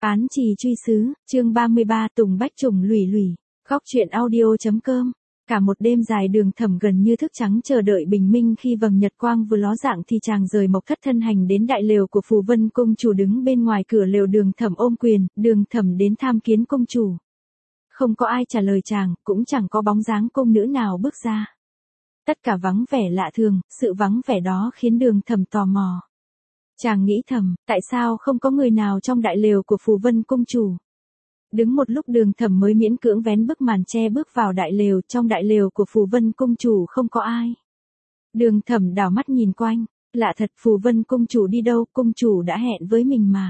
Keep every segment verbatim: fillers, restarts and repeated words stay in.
Án trì truy sứ, chương ba mươi ba Tùng Bách Trùng lủi lủi, góc truyện audio.com. Cả một đêm dài Đường Thẩm gần như thức trắng chờ đợi bình minh, khi vầng nhật quang vừa ló dạng thì chàng rời Mộc Thất thân hành đến đại lều của Phù Vân Cung chủ. Đứng bên ngoài cửa lều, Đường Thẩm ôm quyền, Đường Thẩm đến tham kiến cung chủ. Không có ai trả lời chàng, cũng chẳng có bóng dáng cung nữ nào bước ra. Tất cả vắng vẻ lạ thường, sự vắng vẻ đó khiến Đường Thẩm tò mò. Chàng nghĩ thầm, tại sao không có người nào trong đại lều của Phù Vân Cung chủ? Đứng một lúc Đường Thẩm mới miễn cưỡng vén bức màn che bước vào đại lều. Trong đại lều của Phù Vân Cung chủ không có ai. Đường Thẩm đảo mắt nhìn quanh, lạ thật, Phù Vân Cung chủ đi đâu? Cung chủ đã hẹn với mình mà.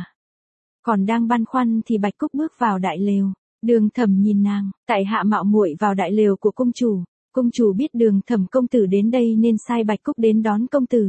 Còn đang băn khoăn thì Bạch Cúc bước vào đại lều. Đường Thẩm nhìn nàng, tại hạ mạo muội vào đại lều của cung chủ. Cung chủ biết Đường Thẩm công tử đến đây nên sai Bạch Cúc đến đón công tử.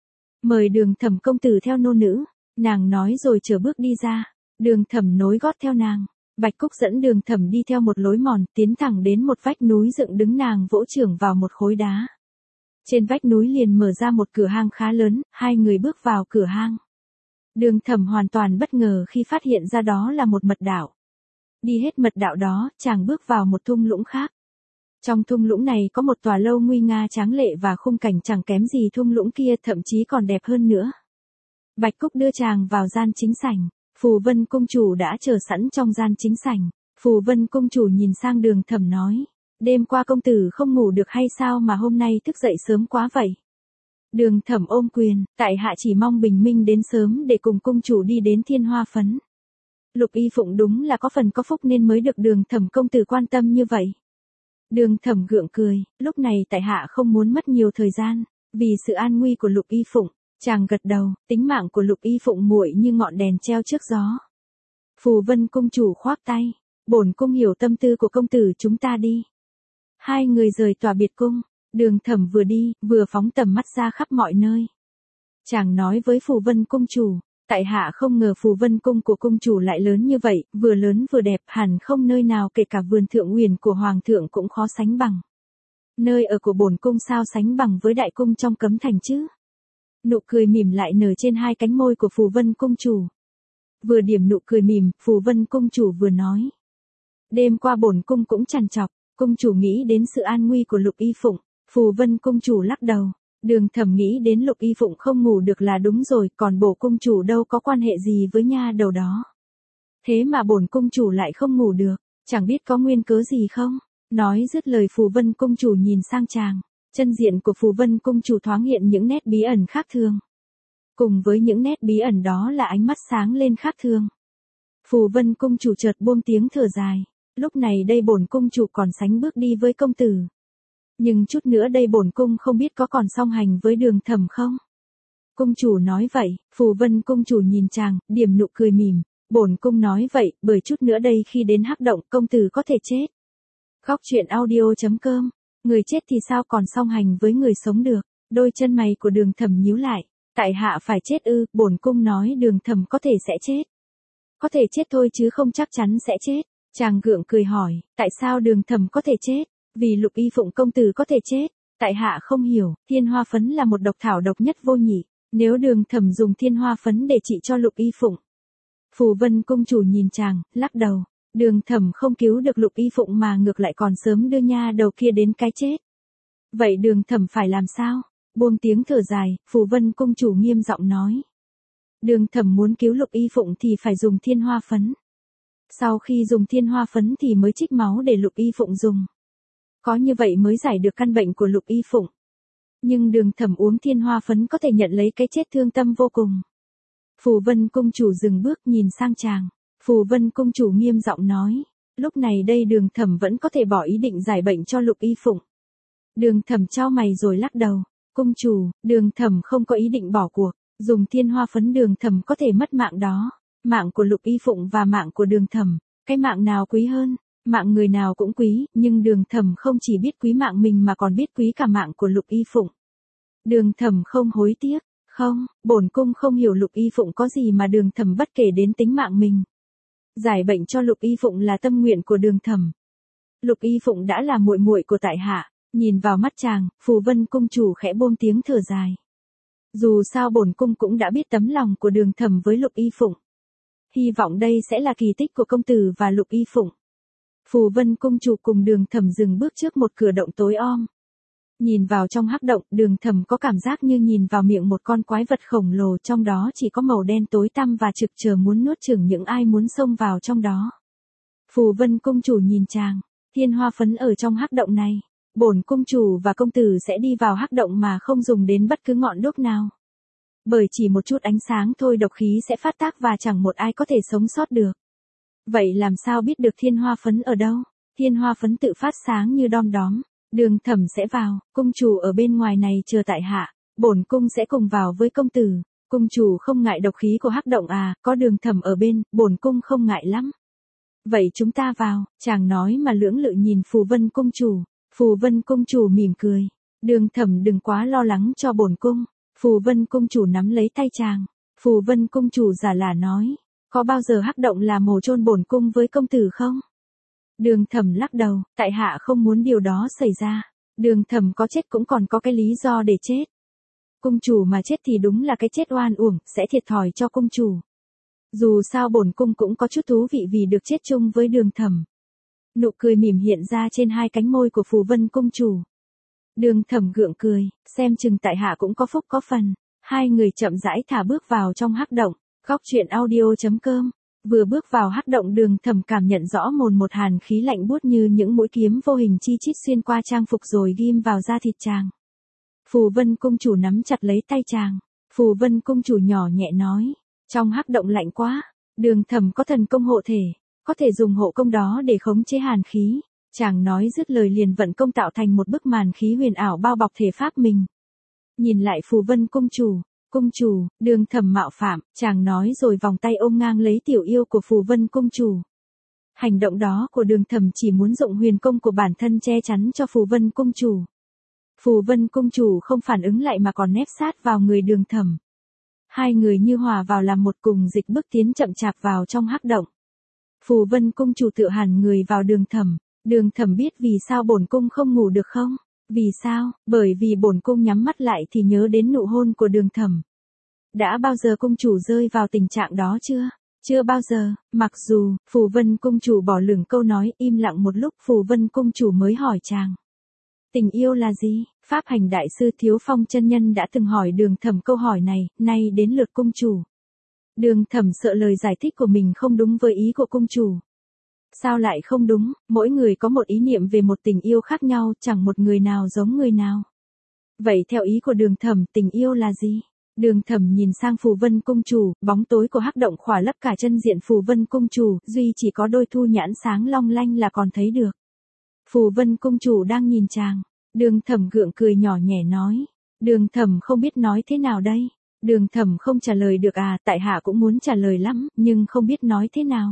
Mời Đường Thẩm công tử theo nô nữ. Nàng nói rồi chở bước đi ra. Đường Thẩm nối gót theo nàng. Bạch Cúc dẫn Đường Thẩm đi theo một lối mòn, tiến thẳng đến một vách núi dựng đứng. Nàng vỗ chưởng vào một khối đá. Trên vách núi liền mở ra một cửa hang khá lớn, hai người bước vào cửa hang. Đường Thẩm hoàn toàn bất ngờ khi phát hiện ra đó là một mật đạo. Đi hết mật đạo đó, chàng bước vào một thung lũng khác. Trong thung lũng này có một tòa lâu nguy nga tráng lệ và khung cảnh chẳng kém gì thung lũng kia, thậm chí còn đẹp hơn nữa. Bạch Cúc đưa chàng vào gian chính sảnh. Phù Vân Cung chủ đã chờ sẵn trong gian chính sảnh. Phù Vân Cung chủ nhìn sang Đường Thẩm nói, đêm qua công tử không ngủ được hay sao mà hôm nay thức dậy sớm quá vậy? Đường Thẩm ôm quyền, tại hạ chỉ mong bình minh đến sớm để cùng cung chủ đi đến Thiên Hoa Phấn. Lục Y Phụng đúng là có phần có phúc nên mới được Đường Thẩm công tử quan tâm như vậy. Đường Thẩm gượng cười, lúc này tại hạ không muốn mất nhiều thời gian, vì sự an nguy của Lục Y Phụng. Chàng gật đầu, tính mạng của Lục Y Phụng muội như ngọn đèn treo trước gió. Phù Vân Cung chủ khoác tay, bổn cung hiểu tâm tư của công tử, chúng ta đi. Hai người rời tòa biệt cung. Đường Thẩm vừa đi, vừa phóng tầm mắt ra khắp mọi nơi. Chàng nói với Phù Vân Cung chủ, tại hạ không ngờ Phù Vân Cung của cung chủ lại lớn như vậy, vừa lớn vừa đẹp, hẳn không nơi nào kể cả vườn Thượng Uyển của hoàng thượng cũng khó sánh bằng. Nơi ở của bổn cung sao sánh bằng với đại cung trong Cấm Thành chứ? Nụ cười mỉm lại nở trên hai cánh môi của Phù Vân Cung chủ. Vừa điểm nụ cười mỉm, Phù Vân Cung chủ vừa nói, đêm qua bổn cung cũng trằn trọc, cung chủ nghĩ đến sự an nguy của Lục Y Phụng. Phù Vân Cung chủ lắc đầu. Đường Thẩm nghĩ đến Lục Y Phụng không ngủ được là đúng rồi, còn bổ cung chủ đâu có quan hệ gì với nha đầu đó. Thế mà bổn cung chủ lại không ngủ được, chẳng biết có nguyên cớ gì không? Nói dứt lời Phù Vân Cung chủ nhìn sang chàng. Chân diện của Phù Vân Cung chủ thoáng hiện những nét bí ẩn khác thường. Cùng với những nét bí ẩn đó là ánh mắt sáng lên khác thường. Phù Vân Cung chủ chợt buông tiếng thở dài. Lúc này đây bổn cung chủ còn sánh bước đi với công tử. Nhưng chút nữa đây bổn cung không biết có còn song hành với Đường Thẩm không? Cung chủ nói vậy, Phù Vân Cung chủ nhìn chàng, điểm nụ cười mỉm. Bổn cung nói vậy, bởi chút nữa đây khi đến Hắc Động, công tử có thể chết. Góc truyện audio.com. Người chết thì sao còn song hành với người sống được? Đôi chân mày của Đường Thẩm nhíu lại. Tại hạ phải chết ư? Bổn cung nói Đường Thẩm có thể sẽ chết. Có thể chết thôi chứ không chắc chắn sẽ chết. Chàng gượng cười hỏi, tại sao Đường Thẩm có thể chết? Vì Lục Y Phụng công tử có thể chết. Tại hạ không hiểu, Thiên Hoa Phấn là một độc thảo độc nhất vô nhị. Nếu Đường Thẩm dùng Thiên Hoa Phấn để trị cho Lục Y Phụng. Phù Vân Cung chủ nhìn chàng, lắc đầu. Đường Thẩm không cứu được Lục Y Phụng mà ngược lại còn sớm đưa nha đầu kia đến cái chết. Vậy Đường Thẩm phải làm sao? Buông tiếng thở dài, Phù Vân Cung chủ nghiêm giọng nói. Đường Thẩm muốn cứu Lục Y Phụng thì phải dùng Thiên Hoa Phấn. Sau khi dùng Thiên Hoa Phấn thì mới trích máu để Lục Y Phụng dùng. Có như vậy mới giải được căn bệnh của Lục Y Phụng. Nhưng Đường Thẩm uống Thiên Hoa Phấn có thể nhận lấy cái chết thương tâm vô cùng. Phù Vân Cung chủ dừng bước nhìn sang chàng. Phù Vân Cung chủ nghiêm giọng nói, lúc này đây Đường Thẩm vẫn có thể bỏ ý định giải bệnh cho Lục Y Phụng. Đường Thẩm chau mày rồi lắc đầu, cung chủ, Đường Thẩm không có ý định bỏ cuộc, dùng Thiên Hoa Phấn Đường Thẩm có thể mất mạng đó, mạng của Lục Y Phụng và mạng của Đường Thẩm, cái mạng nào quý hơn? Mạng người nào cũng quý, nhưng Đường Thẩm không chỉ biết quý mạng mình mà còn biết quý cả mạng của Lục Y Phụng. Đường Thẩm không hối tiếc, không, bổn cung không hiểu Lục Y Phụng có gì mà Đường Thẩm bất kể đến tính mạng mình. Giải bệnh cho Lục Y Phụng là tâm nguyện của Đường Thẩm. Lục Y Phụng đã là muội muội của tại hạ. Nhìn vào mắt chàng, Phù Vân Cung chủ khẽ buông tiếng thở dài. Dù sao bổn cung cũng đã biết tấm lòng của Đường Thẩm với Lục Y Phụng. Hy vọng đây sẽ là kỳ tích của công tử và Lục Y Phụng. Phù Vân cung chủ cùng Đường Thẩm dừng bước trước một cửa động tối om. Nhìn vào trong hắc động, Đường Thẩm có cảm giác như nhìn vào miệng một con quái vật khổng lồ, trong đó chỉ có màu đen tối tăm và trực chờ muốn nuốt chửng những ai muốn xông vào trong đó. Phù Vân cung chủ nhìn chàng, thiên hoa phấn ở trong hắc động này, bổn cung chủ và công tử sẽ đi vào hắc động mà không dùng đến bất cứ ngọn đuốc nào. Bởi chỉ một chút ánh sáng thôi độc khí sẽ phát tác và chẳng một ai có thể sống sót được. Vậy làm sao biết được thiên hoa phấn ở đâu? Thiên hoa phấn tự phát sáng như đom đóm. Đường Thẩm sẽ vào, cung chủ ở bên ngoài này chờ tại hạ, bổn cung sẽ cùng vào với công tử. Cung chủ không ngại độc khí của hắc động à, có Đường Thẩm ở bên, bổn cung không ngại lắm. Vậy chúng ta vào, chàng nói mà lưỡng lự nhìn Phù Vân cung chủ. Phù Vân cung chủ mỉm cười. Đường Thẩm đừng quá lo lắng cho bổn cung. Phù Vân cung chủ nắm lấy tay chàng. Phù Vân cung chủ giả lả nói, có bao giờ hắc động là mồ chôn bổn cung với công tử không? Đường Thẩm lắc đầu, tại hạ không muốn điều đó xảy ra. Đường Thẩm có chết cũng còn có cái lý do để chết. Cung chủ mà chết thì đúng là cái chết oan uổng, sẽ thiệt thòi cho cung chủ. Dù sao bổn cung cũng có chút thú vị vì được chết chung với Đường Thẩm. Nụ cười mỉm hiện ra trên hai cánh môi của Phù Vân cung chủ. Đường Thẩm gượng cười, xem chừng tại hạ cũng có phúc có phần. Hai người chậm rãi thả bước vào trong hắc động. Góc truyện audio chấm com. Vừa bước vào hắc động, Đường Thẩm cảm nhận rõ mồn một hàn khí lạnh buốt như những mũi kiếm vô hình chi chít xuyên qua trang phục rồi ghim vào da thịt chàng. Phù Vân cung chủ nắm chặt lấy tay chàng. Phù Vân cung chủ nhỏ nhẹ nói, trong hắc động lạnh quá. Đường Thẩm có thần công hộ thể, có thể dùng hộ công đó để khống chế hàn khí. Chàng nói dứt lời liền vận công tạo thành một bức màn khí huyền ảo bao bọc thể pháp mình. Nhìn lại Phù Vân cung chủ, cung chủ, Đường Thẩm mạo phạm, chàng nói rồi vòng tay ôm ngang lấy tiểu yêu của Phù Vân cung chủ. Hành động đó của Đường Thẩm chỉ muốn dụng huyền công của bản thân che chắn cho Phù Vân cung chủ. Phù Vân cung chủ không phản ứng lại mà còn nép sát vào người Đường Thẩm. Hai người như hòa vào làm một cùng dịch bước tiến chậm chạp vào trong hắc động. Phù Vân cung chủ tựa hẳn người vào Đường Thẩm. Đường Thẩm biết vì sao bổn cung không ngủ được không? Vì sao? Bởi vì bổn cung nhắm mắt lại thì nhớ đến nụ hôn của Đường Thẩm. Đã bao giờ cung chủ rơi vào tình trạng đó chưa? Chưa bao giờ. Mặc dù Phù Vân cung chủ bỏ lửng câu nói, im lặng một lúc Phù Vân cung chủ mới hỏi chàng. Tình yêu là gì? Pháp hành đại sư Thiếu Phong chân nhân đã từng hỏi Đường Thẩm câu hỏi này, nay đến lượt cung chủ. Đường Thẩm sợ lời giải thích của mình không đúng với ý của cung chủ. Sao lại không đúng, mỗi người có một ý niệm về một tình yêu khác nhau, chẳng một người nào giống người nào. Vậy theo ý của Đường Thẩm, tình yêu là gì? Đường Thẩm nhìn sang Phù Vân cung chủ, bóng tối của hắc động khỏa lấp cả chân diện Phù Vân cung chủ, duy chỉ có đôi thu nhãn sáng long lanh là còn thấy được. Phù Vân cung chủ đang nhìn chàng. Đường Thẩm gượng cười nhỏ nhẹ nói. Đường Thẩm không biết nói thế nào đây. Đường Thẩm không trả lời được à, tại hạ cũng muốn trả lời lắm, nhưng không biết nói thế nào.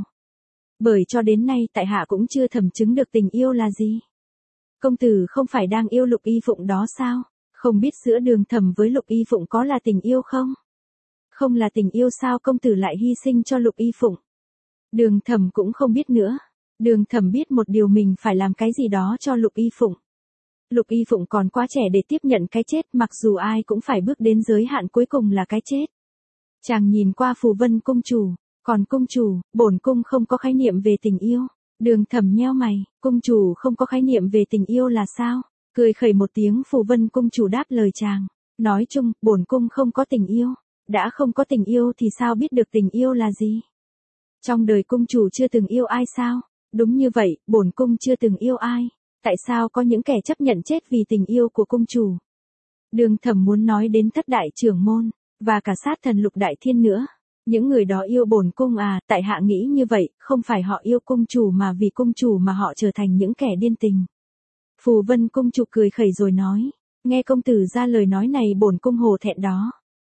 Bởi cho đến nay tại hạ cũng chưa thẩm chứng được tình yêu là gì. Công tử không phải đang yêu Lục Y Phụng đó sao? Không biết giữa Đường Thẩm với Lục Y Phụng có là tình yêu không? Không là tình yêu sao công tử lại hy sinh cho Lục Y Phụng? Đường Thẩm cũng không biết nữa. Đường Thẩm biết một điều, mình phải làm cái gì đó cho Lục Y Phụng. Lục Y Phụng còn quá trẻ để tiếp nhận cái chết, mặc dù ai cũng phải bước đến giới hạn cuối cùng là cái chết. Chàng nhìn qua Phù Vân cung chủ, còn cung chủ, bổn cung không có khái niệm về tình yêu. Đường Thẩm nheo mày, cung chủ không có khái niệm về tình yêu là sao? Cười khẩy một tiếng Phù Vân cung chủ đáp lời chàng, nói chung, bổn cung không có tình yêu. Đã không có tình yêu thì sao biết được tình yêu là gì? Trong đời cung chủ chưa từng yêu ai sao? Đúng như vậy, bổn cung chưa từng yêu ai. Tại sao có những kẻ chấp nhận chết vì tình yêu của cung chủ? Đường Thẩm muốn nói đến thất đại trưởng môn, và cả sát thần Lục Đại Thiên nữa. Những người đó yêu bổn cung à, tại hạ nghĩ như vậy, không phải họ yêu cung chủ mà vì cung chủ mà họ trở thành những kẻ điên tình. Phù Vân cung chủ cười khẩy rồi nói, nghe công tử ra lời nói này bổn cung hổ thẹn đó.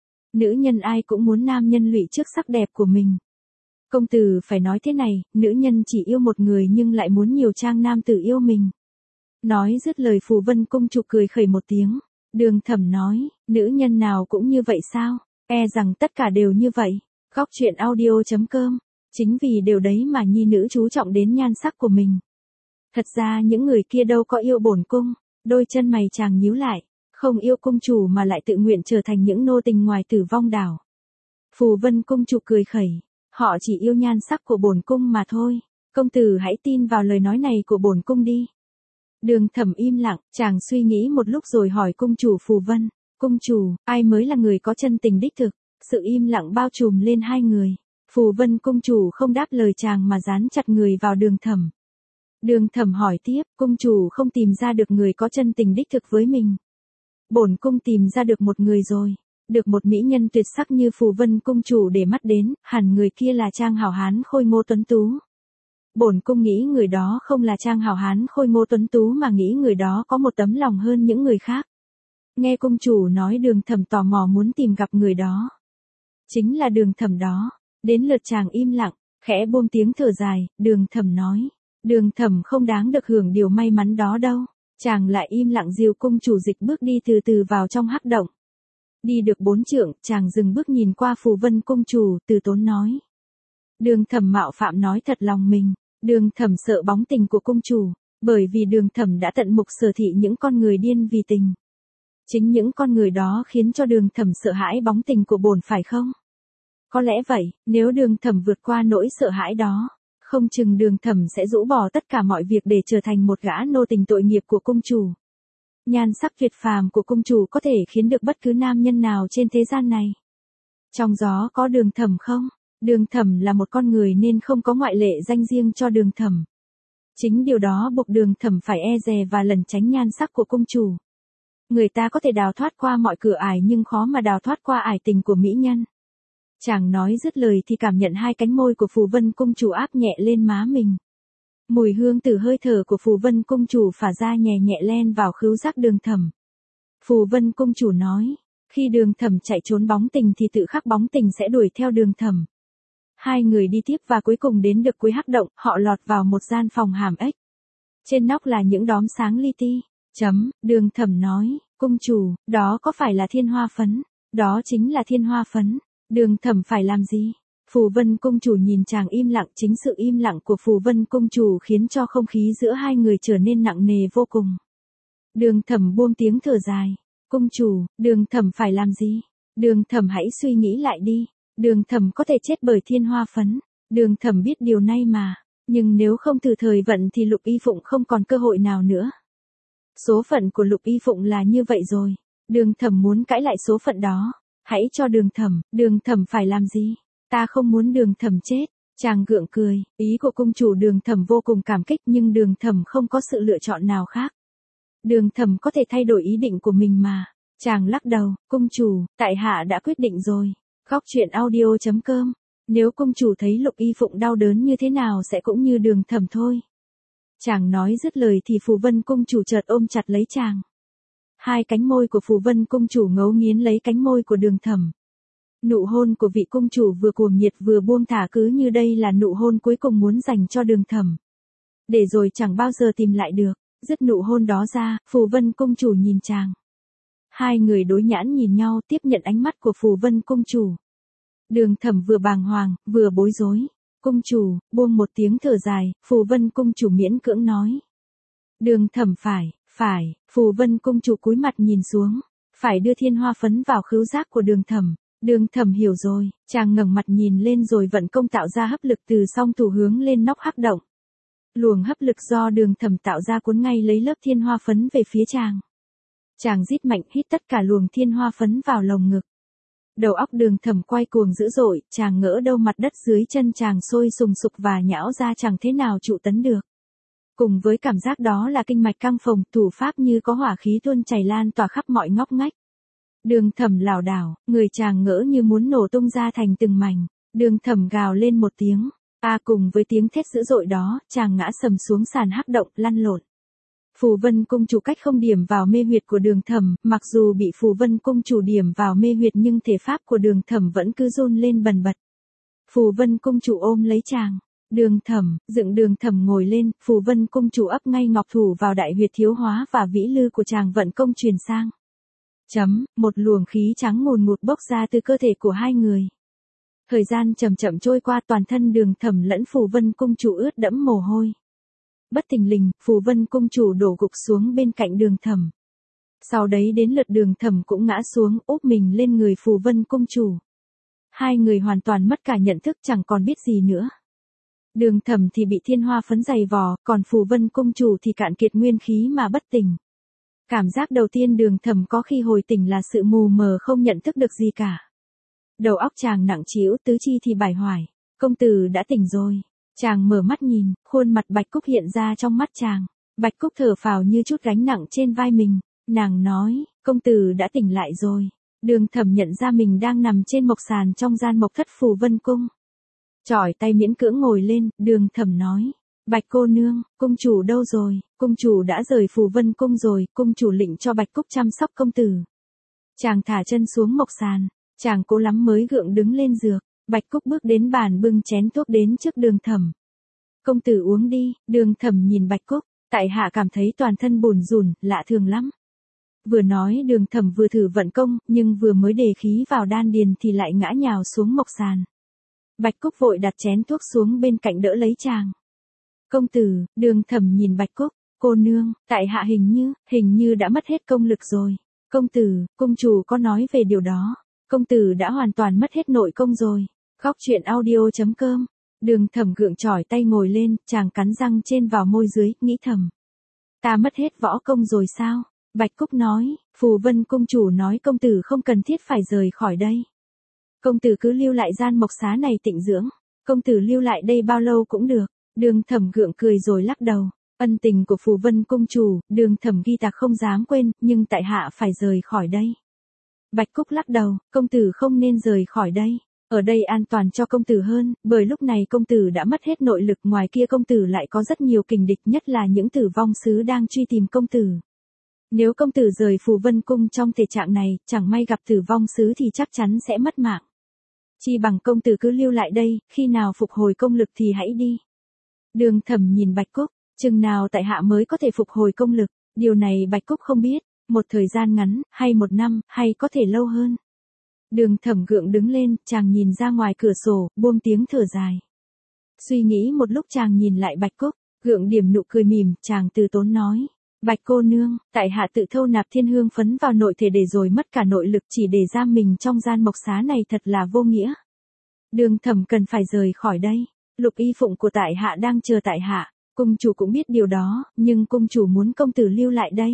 Nữ nhân ai cũng muốn nam nhân lụy trước sắc đẹp của mình. Công tử phải nói thế này, nữ nhân chỉ yêu một người nhưng lại muốn nhiều trang nam tử yêu mình. Nói dứt lời Phù Vân cung chủ cười khẩy một tiếng. Đường Thẩm nói, nữ nhân nào cũng như vậy sao? E rằng tất cả đều như vậy. Góc truyện audio chấm com. Chính vì điều đấy mà nhi nữ chú trọng đến nhan sắc của mình. Thật ra những người kia đâu có yêu bổn cung. Đôi chân mày chàng nhíu lại. Không yêu cung chủ mà lại tự nguyện trở thành những nô tình ngoài Tử Vong Đảo. Phù Vân cung chủ cười khẩy. Họ chỉ yêu nhan sắc của bổn cung mà thôi. Công tử hãy tin vào lời nói này của bổn cung đi. Đường Thẩm im lặng, chàng suy nghĩ một lúc rồi hỏi cung chủ Phù Vân. Cung chủ, ai mới là người có chân tình đích thực? Sự im lặng bao trùm lên hai người. Phù Vân cung chủ không đáp lời chàng mà dán chặt người vào Đường Thẩm. Đường Thẩm hỏi tiếp, cung chủ không tìm ra được người có chân tình đích thực với mình. Bổn cung tìm ra được một người rồi. Được một mỹ nhân tuyệt sắc như Phù Vân cung chủ để mắt đến, hẳn người kia là Trang hảo hán khôi ngô tuấn tú. Bổn cung nghĩ người đó không là Trang hảo hán khôi ngô tuấn tú mà nghĩ người đó có một tấm lòng hơn những người khác. Nghe cung chủ nói Đường Thẩm tò mò muốn tìm gặp người đó. Chính là Đường Thẩm đó. Đến lượt chàng im lặng, khẽ buông tiếng thở dài, Đường Thẩm nói. Đường Thẩm không đáng được hưởng điều may mắn đó đâu. Chàng lại im lặng dìu cung chủ dịch bước đi từ từ vào trong hắc động. Đi được bốn trượng, chàng dừng bước nhìn qua Phù Vân cung chủ, từ tốn nói. Đường Thẩm mạo phạm nói thật lòng mình. Đường Thẩm sợ bóng tình của cung chủ, bởi vì Đường Thẩm đã tận mục sở thị những con người điên vì tình. Chính những con người đó khiến cho Đường Thẩm sợ hãi bóng tình của bổn phải không? Có lẽ vậy, nếu Đường Thẩm vượt qua nỗi sợ hãi đó, không chừng Đường Thẩm sẽ rũ bỏ tất cả mọi việc để trở thành một gã nô tình tội nghiệp của cung chủ. Nhan sắc tuyệt phàm của cung chủ có thể khiến được bất cứ nam nhân nào trên thế gian này. Trong gió có Đường Thẩm không? Đường Thẩm là một con người nên không có ngoại lệ danh riêng cho Đường Thẩm. Chính điều đó buộc Đường Thẩm phải e dè và lẩn tránh nhan sắc của cung chủ. Người ta có thể đào thoát qua mọi cửa ải nhưng khó mà đào thoát qua ải tình của mỹ nhân. Chàng nói dứt lời thì cảm nhận hai cánh môi của Phù Vân cung chủ áp nhẹ lên má mình. Mùi hương từ hơi thở của Phù Vân cung chủ phả ra nhẹ nhẹ len vào khứu giác Đường Thẩm. Phù Vân cung chủ nói, khi Đường Thẩm chạy trốn bóng tình thì tự khắc bóng tình sẽ đuổi theo Đường Thẩm. Hai người đi tiếp và cuối cùng đến được cuối hắc động, họ lọt vào một gian phòng hàm ếch. Trên nóc là những đốm sáng li ti. Chấm, Đường Thẩm nói, cung chủ, đó có phải là thiên hoa phấn? Đó chính là thiên hoa phấn. Đường Thẩm phải làm gì? Phù Vân cung chủ nhìn chàng im lặng, chính sự im lặng của Phù Vân cung chủ khiến cho không khí giữa hai người trở nên nặng nề vô cùng. Đường Thẩm buông tiếng thở dài. Cung chủ, Đường Thẩm phải làm gì? Đường Thẩm hãy suy nghĩ lại đi. Đường Thẩm có thể chết bởi thiên hoa phấn. Đường Thẩm biết điều này mà. Nhưng nếu không từ thời vận thì Lục Y Phụng không còn cơ hội nào nữa. Số phận của Lục Y Phụng là như vậy rồi. Đường Thẩm muốn cãi lại số phận đó. Hãy cho Đường Thẩm. Đường Thẩm phải làm gì? Ta không muốn Đường Thẩm chết. Chàng gượng cười. Ý của cung chủ Đường Thẩm vô cùng cảm kích nhưng Đường Thẩm không có sự lựa chọn nào khác. Đường Thẩm có thể thay đổi ý định của mình mà. Chàng lắc đầu. Cung chủ, tại hạ đã quyết định rồi. Khóc chuyện audio chấm com. Nếu cung chủ thấy Lục Y Phụng đau đớn như thế nào sẽ cũng như Đường Thẩm thôi. Chàng nói dứt lời thì Phù Vân cung chủ chợt ôm chặt lấy chàng. Hai cánh môi của Phù Vân cung chủ ngấu nghiến lấy cánh môi của Đường Thẩm. Nụ hôn của vị cung chủ vừa cuồng nhiệt vừa buông thả cứ như đây là nụ hôn cuối cùng muốn dành cho Đường Thẩm. Để rồi chẳng bao giờ tìm lại được. Dứt nụ hôn đó ra, Phù Vân cung chủ nhìn chàng. Hai người đối nhãn nhìn nhau tiếp nhận ánh mắt của Phù Vân cung chủ. Đường Thẩm vừa bàng hoàng, vừa bối rối. Cung chủ, buông một tiếng thở dài, Phù Vân cung chủ miễn cưỡng nói. Đường Thẩm phải, phải, Phù Vân cung chủ cúi mặt nhìn xuống. Phải đưa thiên hoa phấn vào khứu giác của Đường Thẩm. Đường Thẩm hiểu rồi, chàng ngẩng mặt nhìn lên rồi vận công tạo ra hấp lực từ song thủ hướng lên nóc hắc động. Luồng hấp lực do Đường Thẩm tạo ra cuốn ngay lấy lớp thiên hoa phấn về phía chàng. Chàng rít mạnh hít tất cả luồng thiên hoa phấn vào lồng ngực. Đầu óc Đường Thẩm quay cuồng dữ dội, chàng ngỡ đâu mặt đất dưới chân chàng sôi sùng sục và nhão ra chẳng thế nào trụ tấn được. Cùng với cảm giác đó là kinh mạch căng phồng, thủ pháp như có hỏa khí tuôn chảy lan tỏa khắp mọi ngóc ngách. Đường Thẩm lảo đảo, người chàng ngỡ như muốn nổ tung ra thành từng mảnh. Đường Thẩm gào lên một tiếng. A à, cùng với tiếng thét dữ dội đó, chàng ngã sầm xuống sàn hắc động, lăn lộn. Phù Vân cung chủ cách không điểm vào mê huyệt của Đường Thẩm, mặc dù bị Phù Vân cung chủ điểm vào mê huyệt nhưng thể pháp của Đường Thẩm vẫn cứ run lên bần bật. Phù Vân cung chủ ôm lấy chàng. Đường Thẩm, dựng Đường Thẩm ngồi lên, Phù Vân cung chủ ấp ngay ngọc thủ vào đại huyệt thiếu hóa và vĩ lư của chàng vận công truyền sang. Chấm, một luồng khí trắng ngùn ngụt bốc ra từ cơ thể của hai người. Thời gian chậm chậm trôi qua, toàn thân Đường Thẩm lẫn Phù Vân cung chủ ướt đẫm mồ hôi. Bất thình lình, Phù Vân cung chủ đổ gục xuống bên cạnh Đường Thẩm. Sau đấy đến lượt Đường Thẩm cũng ngã xuống, úp mình lên người Phù Vân cung chủ. hai người hoàn toàn mất cả nhận thức chẳng còn biết gì nữa. Đường Thẩm thì bị thiên hoa phấn dày vò, còn Phù Vân cung chủ thì cạn kiệt nguyên khí mà bất tỉnh. Cảm giác đầu tiên Đường Thẩm có khi hồi tỉnh là sự mù mờ không nhận thức được gì cả. Đầu óc chàng nặng trĩu, tứ chi thì bải hoài. Công tử đã tỉnh rồi. Chàng mở mắt nhìn, khuôn mặt Bạch Cúc hiện ra trong mắt chàng. Bạch Cúc thở phào như chút gánh nặng trên vai mình. Nàng nói, công tử đã tỉnh lại rồi. Đường Thẩm nhận ra mình đang nằm trên mộc sàn trong gian mộc thất Phù Vân cung. Chỏi tay miễn cưỡng ngồi lên, Đường Thẩm nói. Bạch cô nương, cung chủ đâu rồi? Cung chủ đã rời Phù Vân cung rồi, cung chủ lệnh cho Bạch Cúc chăm sóc công tử. Chàng thả chân xuống mộc sàn, chàng cố lắm mới gượng đứng lên giường. Bạch Cúc bước đến bàn bưng chén thuốc đến trước Đường Thẩm. Công tử uống đi. Đường Thẩm nhìn Bạch Cúc, tại hạ cảm thấy toàn thân bủn rủn, lạ thường lắm. Vừa nói Đường Thẩm vừa thử vận công, nhưng vừa mới đề khí vào đan điền thì lại ngã nhào xuống mộc sàn. Bạch Cúc vội đặt chén thuốc xuống bên cạnh đỡ lấy chàng. Công tử, Đường Thẩm nhìn Bạch Cúc, cô nương, tại hạ hình như, hình như đã mất hết công lực rồi. Công tử, cung chủ có nói về điều đó. Công tử đã hoàn toàn mất hết nội công rồi. Góc truyện audio chấm com. Đường Thẩm gượng chỏi tay ngồi lên, chàng cắn răng trên vào môi dưới, nghĩ thầm. Ta mất hết võ công rồi sao? Bạch Cúc nói, Phù Vân cung chủ nói công tử không cần thiết phải rời khỏi đây. Công tử cứ lưu lại gian mộc xá này tịnh dưỡng. Công tử lưu lại đây bao lâu cũng được. Đường Thẩm gượng cười rồi lắc đầu. Ân tình của Phù Vân cung chủ, Đường Thẩm ghi tạc không dám quên, nhưng tại hạ phải rời khỏi đây. Bạch Cúc lắc đầu, công tử không nên rời khỏi đây. Ở đây an toàn cho công tử hơn, bởi lúc này công tử đã mất hết nội lực, ngoài kia công tử lại có rất nhiều kình địch, nhất là những tử vong sứ đang truy tìm công tử. Nếu công tử rời Phù Vân cung trong thể trạng này, chẳng may gặp tử vong sứ thì chắc chắn sẽ mất mạng. Chi bằng công tử cứ lưu lại đây, khi nào phục hồi công lực thì hãy đi. Đường Thẩm nhìn Bạch Cúc, chừng nào tại hạ mới có thể phục hồi công lực, điều này Bạch Cúc không biết, một thời gian ngắn, hay một năm, hay có thể lâu hơn. Đường Thẩm gượng đứng lên, chàng nhìn ra ngoài cửa sổ, buông tiếng thở dài. Suy nghĩ một lúc chàng nhìn lại Bạch Cúc, gượng điểm nụ cười mỉm, chàng từ tốn nói. Bạch cô nương, tại hạ tự thâu nạp thiên hương phấn vào nội thể để rồi mất cả nội lực chỉ để giam mình trong gian mộc xá này thật là vô nghĩa. Đường Thẩm cần phải rời khỏi đây. Lục y phụng của tại hạ đang chờ tại hạ. Cung chủ cũng biết điều đó, nhưng cung chủ muốn công tử lưu lại đây.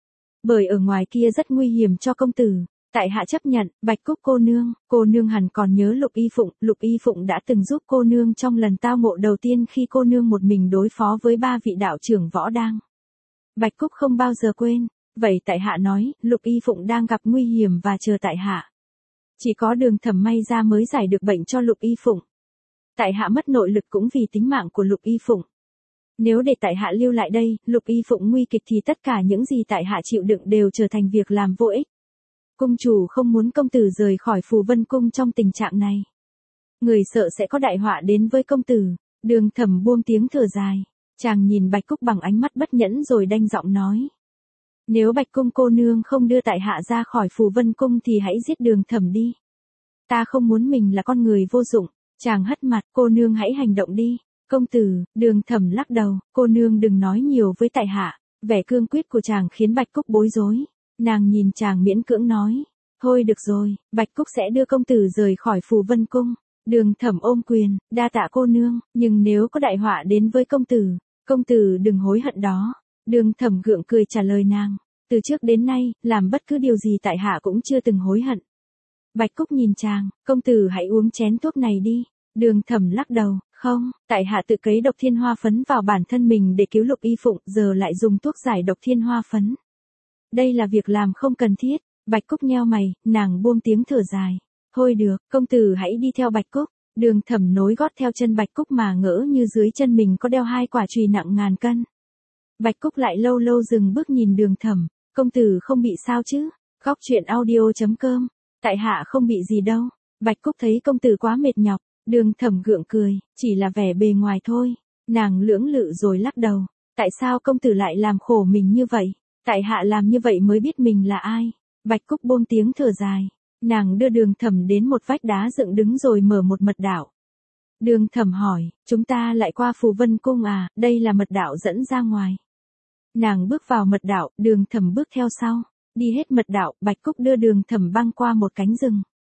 Bởi ở ngoài kia rất nguy hiểm cho công tử. Tại hạ chấp nhận. Bạch Cúc cô nương, cô nương hẳn còn nhớ Lục y phụng. Lục y phụng đã từng giúp cô nương trong lần tao ngộ đầu tiên khi cô nương một mình đối phó với ba vị đạo trưởng võ đang. Bạch Cúc không bao giờ quên. Vậy tại hạ nói, Lục y phụng đang gặp nguy hiểm và chờ tại hạ. Chỉ có Đường Thẩm may ra mới giải được bệnh cho Lục y phụng. Tại hạ mất nội lực cũng vì tính mạng của Lục y phụng. Nếu để tại hạ lưu lại đây, Lục y phụng nguy kịch thì tất cả những gì tại hạ chịu đựng đều trở thành việc làm vô ích. Cung chủ không muốn công tử rời khỏi Phù Vân cung trong tình trạng này. Người sợ sẽ có đại họa đến với công tử. Đường Thẩm buông tiếng thở dài. Chàng nhìn Bạch Cúc bằng ánh mắt bất nhẫn rồi đanh giọng nói. Nếu Bạch cung cô nương không đưa tại hạ ra khỏi Phù Vân cung thì hãy giết Đường Thẩm đi. Ta không muốn mình là con người vô dụng. Chàng hất mặt, cô nương hãy hành động đi. Công tử, Đường Thẩm lắc đầu, cô nương đừng nói nhiều với tại hạ. Vẻ cương quyết của chàng khiến Bạch Cúc bối rối. Nàng nhìn chàng miễn cưỡng nói. Thôi được rồi, Bạch Cúc sẽ đưa công tử rời khỏi Phù Vân cung. Đường Thẩm ôm quyền, đa tạ cô nương, nhưng nếu có đại họa đến với công tử, công tử đừng hối hận đó. Đường Thẩm gượng cười trả lời nàng. Từ trước đến nay, làm bất cứ điều gì tại hạ cũng chưa từng hối hận. Bạch Cúc nhìn chàng, công tử hãy uống chén thuốc này đi. Đường Thẩm lắc đầu, không, tại hạ tự cấy độc thiên hoa phấn vào bản thân mình để cứu Lục y phụng, giờ lại dùng thuốc giải độc thiên hoa phấn. Đây là việc làm không cần thiết. Bạch Cúc nheo mày, nàng buông tiếng thở dài. Thôi được, công tử hãy đi theo Bạch Cúc. Đường Thẩm nối gót theo chân Bạch Cúc mà ngỡ như dưới chân mình có đeo hai quả chùy nặng ngàn cân. Bạch Cúc lại lâu lâu dừng bước nhìn Đường Thẩm. Công tử không bị sao chứ? Góc truyện audio chấm com. Tại hạ không bị gì đâu. Bạch Cúc thấy công tử quá mệt nhọc. Đường Thẩm gượng cười, chỉ là vẻ bề ngoài thôi. Nàng lưỡng lự rồi lắc đầu. Tại sao công tử lại làm khổ mình như vậy? Tại hạ làm như vậy mới biết mình là ai. Bạch Cúc buông tiếng thở dài. Nàng đưa Đường Thẩm đến một vách đá dựng đứng rồi mở một mật đạo. Đường Thẩm hỏi, chúng ta lại qua Phù Vân cung à, đây là mật đạo dẫn ra ngoài. Nàng bước vào mật đạo, Đường Thẩm bước theo sau. Đi hết mật đạo, Bạch Cúc đưa Đường Thẩm băng qua một cánh rừng.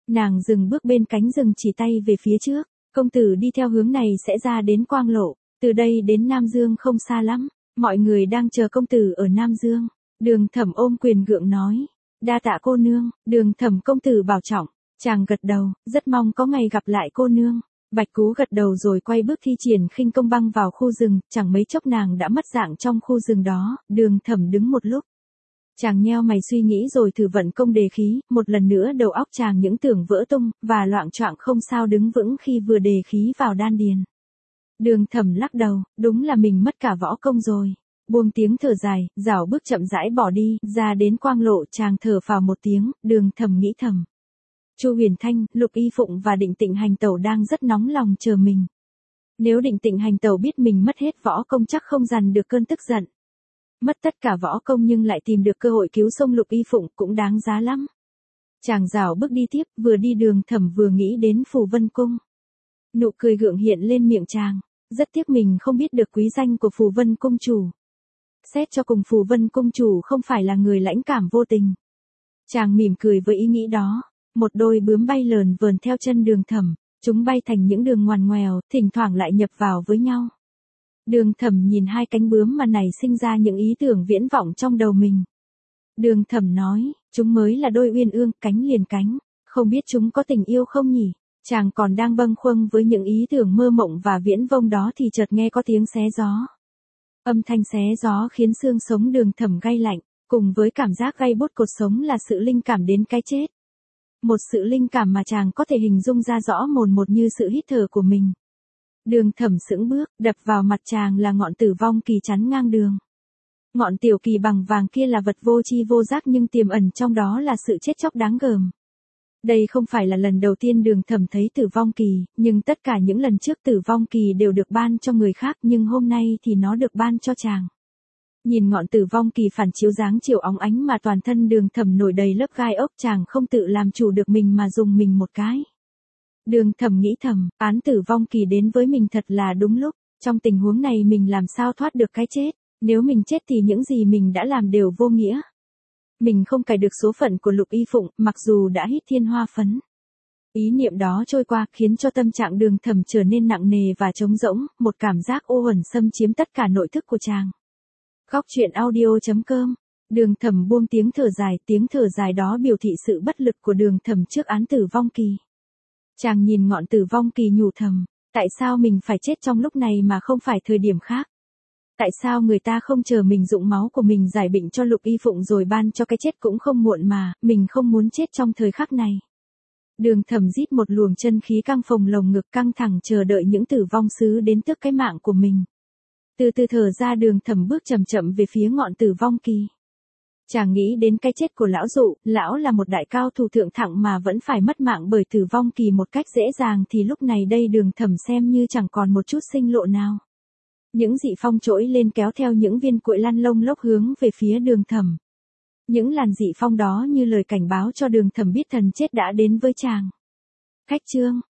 Nàng dừng bước bên cánh rừng chỉ tay về phía trước, công tử đi theo hướng này sẽ ra đến Quang Lộ, từ đây đến Nam Dương không xa lắm, mọi người đang chờ công tử ở Nam Dương. Đường Thẩm ôm quyền gượng nói, đa tạ cô nương. Đường Thẩm công tử bảo trọng. Chàng gật đầu, rất mong có ngày gặp lại cô nương. Bạch Cú gật đầu rồi quay bước thi triển khinh công băng vào khu rừng, chẳng mấy chốc nàng đã mất dạng trong khu rừng đó. Đường Thẩm đứng một lúc, chàng nheo mày suy nghĩ rồi thử vận công đề khí, một lần nữa đầu óc chàng những tưởng vỡ tung, và loạng choạng không sao đứng vững khi vừa đề khí vào đan điền. Đường Thẩm lắc đầu, đúng là mình mất cả võ công rồi. Buông tiếng thở dài, rảo bước chậm rãi bỏ đi, ra đến Quang Lộ chàng thở phào một tiếng, Đường Thẩm nghĩ thầm. Chu Huyền Thanh, Lục Y Phụng và Định Tịnh Hành Tẩu đang rất nóng lòng chờ mình. Nếu Định Tịnh Hành Tẩu biết mình mất hết võ công chắc không dằn được cơn tức giận. Mất tất cả võ công nhưng lại tìm được cơ hội cứu sông Lục Y Phụng cũng đáng giá lắm. Chàng rảo bước đi tiếp, vừa đi Đường Thẩm vừa nghĩ đến Phù Vân Cung. Nụ cười gượng hiện lên miệng chàng, rất tiếc mình không biết được quý danh của Phù Vân Cung chủ. Xét cho cùng Phù Vân Cung chủ không phải là người lãnh cảm vô tình. Chàng mỉm cười với ý nghĩ đó, một đôi bướm bay lờn vờn theo chân Đường Thẩm, chúng bay thành những đường ngoằn ngoèo, thỉnh thoảng lại nhập vào với nhau. Đường Thẩm nhìn hai cánh bướm mà nảy sinh ra những ý tưởng viễn vọng trong đầu mình. Đường Thẩm nói, chúng mới là đôi uyên ương, cánh liền cánh, không biết chúng có tình yêu không nhỉ? Chàng còn đang bâng khuâng với những ý tưởng mơ mộng và viễn vông đó thì chợt nghe có tiếng xé gió. Âm thanh xé gió khiến xương sống Đường Thẩm gay lạnh, cùng với cảm giác gay bút cột sống là sự linh cảm đến cái chết. Một sự linh cảm mà chàng có thể hình dung ra rõ mồn một như sự hít thở của mình. Đường Thẩm sững bước, đập vào mặt chàng là ngọn tử vong kỳ chắn ngang đường. Ngọn tiểu kỳ bằng vàng kia là vật vô tri vô giác nhưng tiềm ẩn trong đó là sự chết chóc đáng gờm. Đây không phải là lần đầu tiên Đường Thẩm thấy tử vong kỳ, nhưng tất cả những lần trước tử vong kỳ đều được ban cho người khác nhưng hôm nay thì nó được ban cho chàng. Nhìn ngọn tử vong kỳ phản chiếu dáng chiều óng ánh mà toàn thân Đường Thẩm nổi đầy lớp gai ốc, chàng không tự làm chủ được mình mà dùng mình một cái. Đường Thẩm nghĩ thầm, án tử vong kỳ đến với mình thật là đúng lúc, trong tình huống này mình làm sao thoát được cái chết, nếu mình chết thì những gì mình đã làm đều vô nghĩa. Mình không cải được số phận của Lục Y Phụng, mặc dù đã hít thiên hoa phấn. Ý niệm đó trôi qua khiến cho tâm trạng Đường Thẩm trở nên nặng nề và trống rỗng, một cảm giác ô uẩn xâm chiếm tất cả nội thức của chàng. Góc truyện audio chấm com. Đường Thẩm buông tiếng thở dài, tiếng thở dài đó biểu thị sự bất lực của Đường Thẩm trước án tử vong kỳ. Chàng nhìn ngọn tử vong kỳ nhủ thầm, tại sao mình phải chết trong lúc này mà không phải thời điểm khác? Tại sao người ta không chờ mình dụng máu của mình giải bệnh cho Lục Y Phụng rồi ban cho cái chết cũng không muộn mà, mình không muốn chết trong thời khắc này. Đường Thẩm rít một luồng chân khí căng phồng lồng ngực căng thẳng chờ đợi những tử vong sứ đến tước cái mạng của mình. Từ từ thở ra Đường Thẩm bước chậm chậm về phía ngọn tử vong kỳ. Chàng nghĩ đến cái chết của lão dụ, lão là một đại cao thủ thượng thặng mà vẫn phải mất mạng bởi tử vong kỳ một cách dễ dàng thì lúc này đây Đường Thẩm xem như chẳng còn một chút sinh lộ nào. Những dị phong trỗi lên kéo theo những viên cuội lăn lông lốc hướng về phía Đường Thẩm. Những làn dị phong đó như lời cảnh báo cho Đường Thẩm biết thần chết đã đến với chàng. Khách chương